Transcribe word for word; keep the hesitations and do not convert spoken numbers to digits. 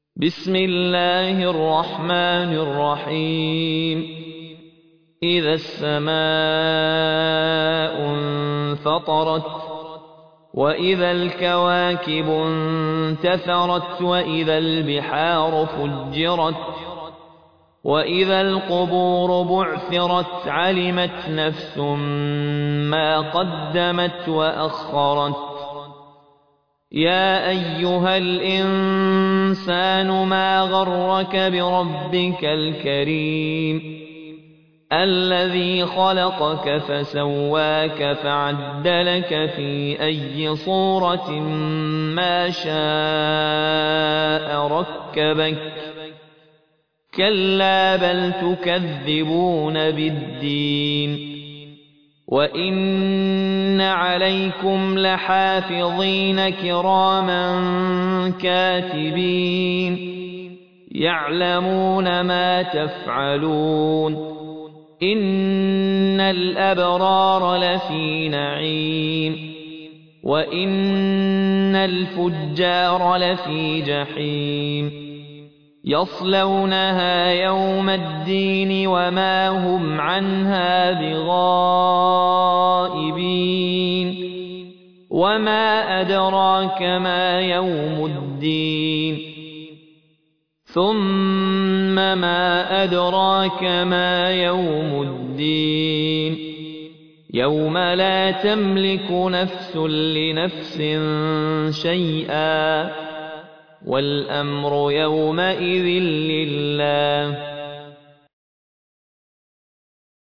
بسم الله الرحمن الرحيم إذا السماء انفطرت وإذا الكواكب انتثرت وإذا البحار فجرت وإذا القبور بعثرت علمت نفس ما قدمت وأخرت يا أيها الإنسان ما غرك بربك الكريم الذي خلقك فسواك فعدلك في أي صورة ما شاء ركبك كلا بل تكذبون بالدين وإن عليكم لحافظين كراما كاتبين يعلمون ما تفعلون إن الأبرار لفي نعيم وإن الفجار لفي جحيم يصلونها يوم الدين وما هم عنها بغائبين وما أدراك ما يوم الدين ثم ما أدراك ما يوم الدين يوم لا تملك نفس لنفس شيئا والأمر يومئذ لله